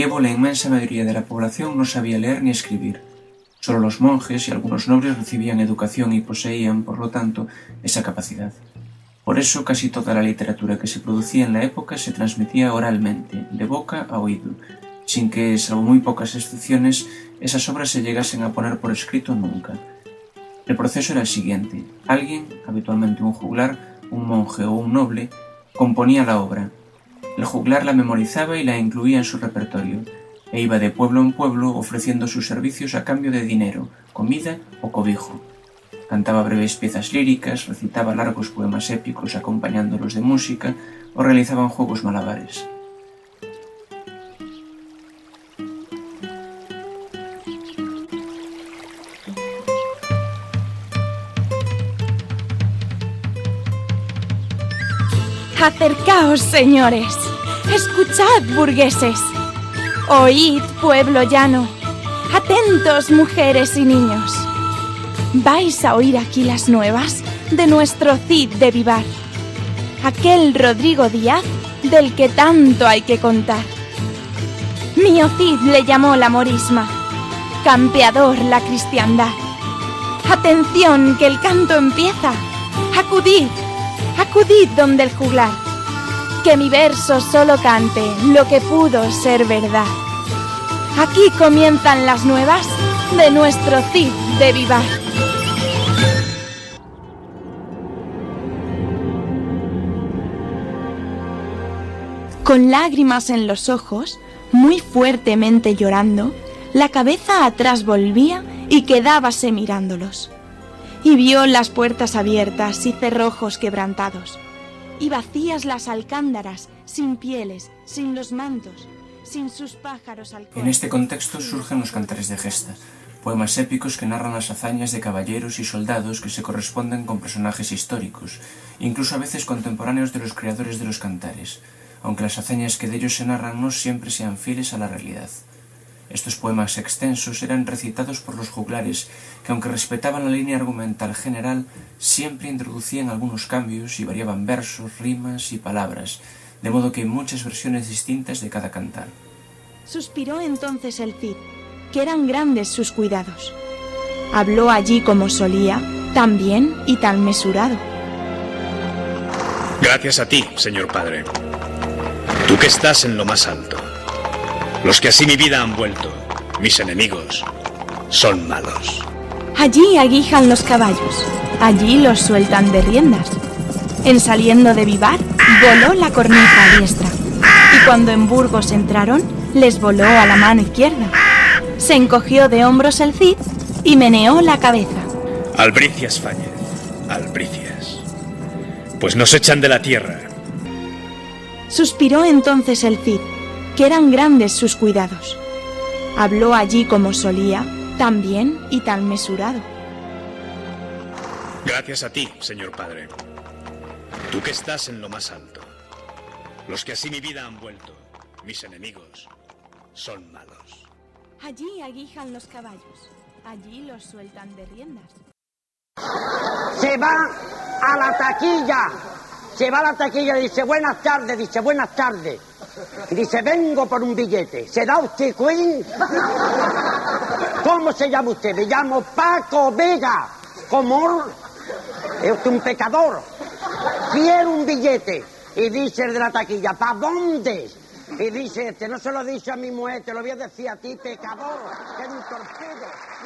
medievo la inmensa mayoría de la población no sabía leer ni escribir. Solo los monjes y algunos nobles recibían educación y poseían, por lo tanto, esa capacidad. Por eso casi toda la literatura que se producía en la época se transmitía oralmente, de boca a oído, sin que, salvo muy pocas excepciones, esas obras se llegasen a poner por escrito nunca. El proceso era el siguiente. Alguien, habitualmente un juglar, un monje o un noble, componía la obra. El juglar la memorizaba y la incluía en su repertorio, e iba de pueblo en pueblo ofreciendo sus servicios a cambio de dinero, comida o cobijo. Cantaba breves piezas líricas, recitaba largos poemas épicos acompañándolos de música o realizaban juegos malabares. Acercaos, señores, escuchad, burgueses, oíd, pueblo llano, atentos, mujeres y niños. Vais a oír aquí las nuevas de nuestro Cid de Vivar, aquel Rodrigo Díaz del que tanto hay que contar. Mío Cid le llamó la morisma, campeador la cristiandad. Atención, que el canto empieza, acudid, acudid donde el juglar, que mi verso solo cante lo que pudo ser verdad. Aquí comienzan las nuevas de nuestro Cid de Vivar. Con lágrimas en los ojos, muy fuertemente llorando, la cabeza atrás volvía y quedábase mirándolos. Y vio las puertas abiertas y cerrojos quebrantados, y vacías las alcándaras, sin pieles, sin los mantos, sin sus pájaros halcones. En este contexto surgen los cantares de gesta, poemas épicos que narran las hazañas de caballeros y soldados que se corresponden con personajes históricos, incluso a veces contemporáneos de los creadores de los cantares, aunque las hazañas que de ellos se narran no siempre sean fieles a la realidad. Estos poemas extensos eran recitados por los juglares, que aunque respetaban la línea argumental general, siempre introducían algunos cambios y variaban versos, rimas y palabras, de modo que hay muchas versiones distintas de cada cantar. Suspiró entonces el Cid, que eran grandes sus cuidados. Habló allí como solía, tan bien y tan mesurado. Gracias a ti, señor padre. Tú que estás en lo más alto. Los que así mi vida han vuelto, mis enemigos, son malos. Allí aguijan los caballos, allí los sueltan de riendas. En saliendo de Vivar, voló la cornisa a diestra, y cuando en Burgos entraron, les voló a la mano izquierda. Se encogió de hombros el Cid y meneó la cabeza. Albricias Fáñez, albricias. Pues nos echan de la tierra. Suspiró entonces el Cid, que eran grandes sus cuidados. Habló allí como solía, tan bien y tan mesurado. Gracias a ti, señor padre. Tú que estás en lo más alto. Los que así mi vida han vuelto, mis enemigos, son malos. Allí aguijan los caballos, allí los sueltan de riendas. Se va a la taquilla. Se va a la taquilla y dice, buenas tardes, dice, buenas tardes. Y dice, vengo por un billete. ¿Será usted Queen? ¿Cómo se llama usted? Me llamo Paco Vega. ¿Cómo? Es usted un pecador. Quiero un billete. Y dice el de la taquilla, ¿para dónde? Y dice este, no se lo he dicho a mi mujer, te lo voy a decir a ti, pecador. Que es un torpedo.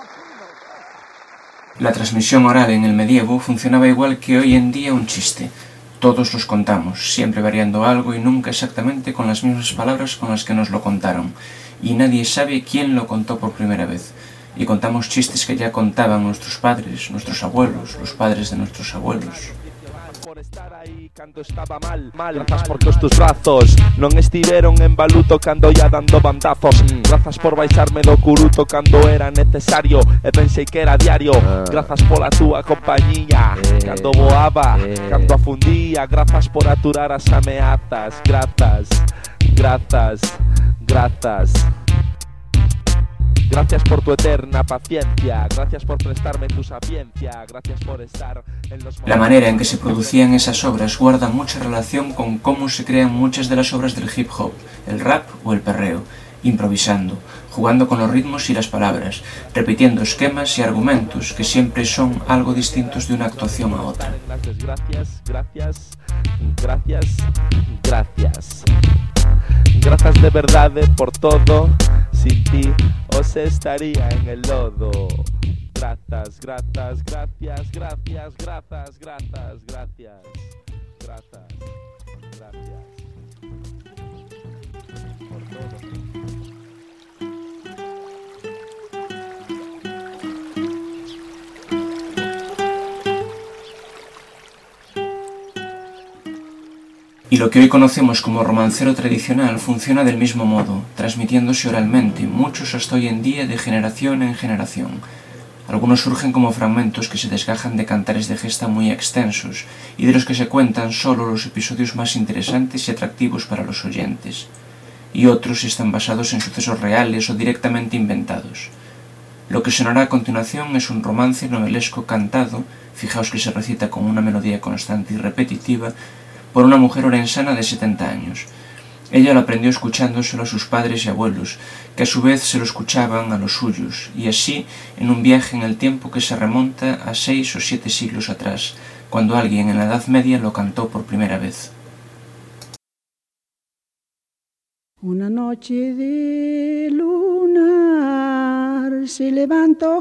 La transmisión oral en el medievo funcionaba igual que hoy en día un chiste. Todos los contamos, siempre variando algo y nunca exactamente con las mismas palabras con las que nos lo contaron. Y nadie sabe quién lo contó por primera vez. Y contamos chistes que ya contaban nuestros padres, nuestros abuelos, los padres de nuestros abuelos. Por estar aí cando estaba mal, grazas porque os tus brazos non estiveron en baluto cando ya dando bandazos, grazas por baixarme do curuto cando era necesario e pensei que era diario, grazas pola túa compañía cando voaba, cando afundía, grazas por aturar as ameazas, grazas, grazas, grazas. Gracias por tu eterna paciencia, gracias por prestarme tu sapiencia, gracias por estar en los... La manera en que se producían esas obras guarda mucha relación con cómo se crean muchas de las obras del hip hop, el rap o el perreo, improvisando, jugando con los ritmos y las palabras, repitiendo esquemas y argumentos que siempre son algo distintos de una actuación a otra. Gracias, gracias, gracias, gracias. Gracias de verdad por todo, sin ti os estaría en el lodo. Gracias, gracias, gracias, gracias, gracias, gracias, gracias, gracias, gracias. Por todo. Y lo que hoy conocemos como romancero tradicional funciona del mismo modo, transmitiéndose oralmente, muchos hasta hoy en día de generación en generación. Algunos surgen como fragmentos que se desgajan de cantares de gesta muy extensos y de los que se cuentan solo los episodios más interesantes y atractivos para los oyentes. Y otros están basados en sucesos reales o directamente inventados. Lo que sonará a continuación es un romance novelesco cantado, fijaos que se recita con una melodía constante y repetitiva, por una mujer orensana de 70 años. Ella lo aprendió escuchándoselo a sus padres y abuelos, que a su vez se lo escuchaban a los suyos, y así en un viaje en el tiempo que se remonta a 6 o 7 siglos atrás, cuando alguien en la Edad Media lo cantó por primera vez. Una noche de lunar se levantó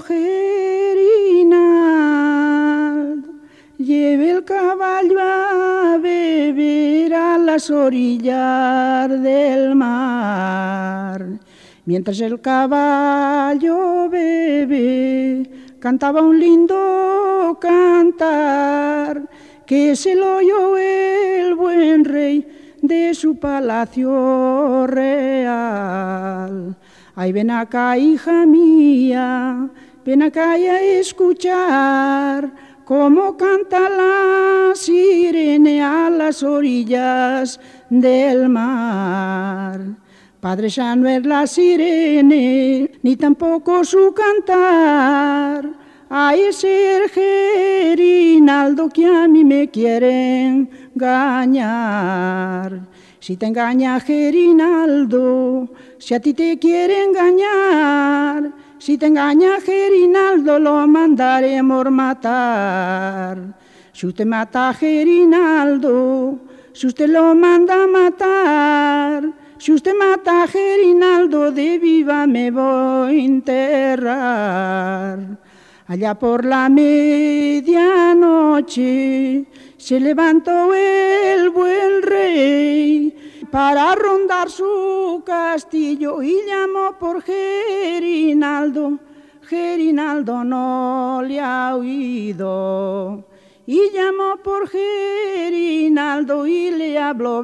Gerinaldo, lleve el caballo a beber a las orillas del mar. Mientras el caballo bebe, cantaba un lindo cantar, que se lo oyó el buen rey de su palacio real. Ay, ven acá, hija mía, ven acá y a escuchar cómo canta la sirena a las orillas del mar. Padre, ya no es la sirena, ni tampoco su cantar. Ay, ese Gerinaldo que a mí me quieren engañar. Si te engaña Gerinaldo, si a ti te quiere engañar, si te engaña Gerinaldo, lo mandaremos matar. Si usted mata a Gerinaldo, si usted lo manda a matar, si usted mata a Gerinaldo, de viva me voy a enterrar. Allá por la medianoche se levantó el buen rey para rondar su castillo y llamó por Gerinaldo. Gerinaldo no le ha oído. Y llamó por Gerinaldo y le habló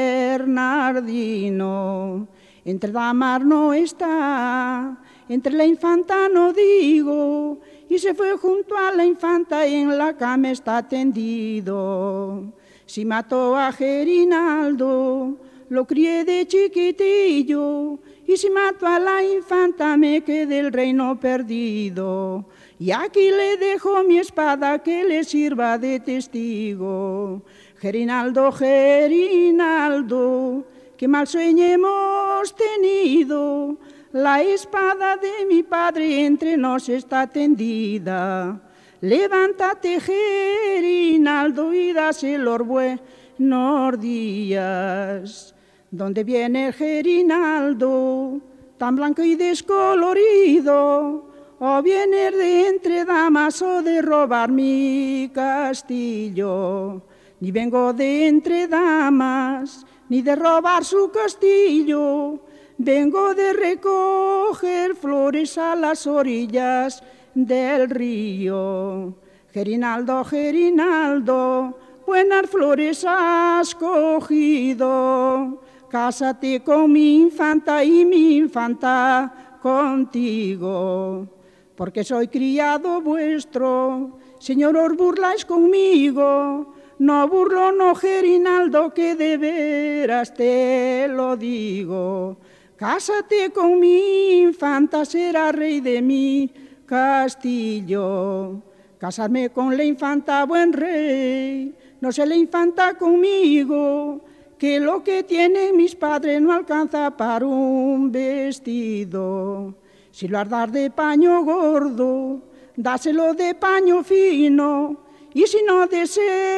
Bernardino. Entre damas no está, entre la infanta no digo, y se fue junto a la infanta y en la cama está tendido. Si mató a Gerinaldo, lo crié de chiquitillo, y si mató a la infanta me quedé el reino perdido. Y aquí le dejo mi espada que le sirva de testigo. Gerinaldo, Gerinaldo, qué mal sueño hemos tenido. La espada de mi padre entre nos está tendida. Levántate, Gerinaldo, y dáselo buenos días. ¿Dónde viene Gerinaldo, tan blanco y descolorido? ¿O viene de entre damas o de robar mi castillo? Ni vengo de entre damas, ni de robar su castillo. Vengo de recoger flores a las orillas del río. Gerinaldo, Gerinaldo, buenas flores has cogido. Cásate con mi infanta y mi infanta contigo. Porque soy criado vuestro, señor, os burláis conmigo. No burlo, no, Gerinaldo, que de veras te lo digo. Cásate con mi infanta, será rey de mi castillo. Casarme con la infanta, buen rey, no sé la infanta conmigo, que lo que tienen mis padres no alcanza para un vestido. Si lo has dar de paño gordo, dáselo de paño fino, y si no, de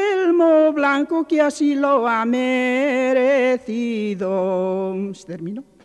selmo blanco, que así lo ha merecido. ¿Se terminó?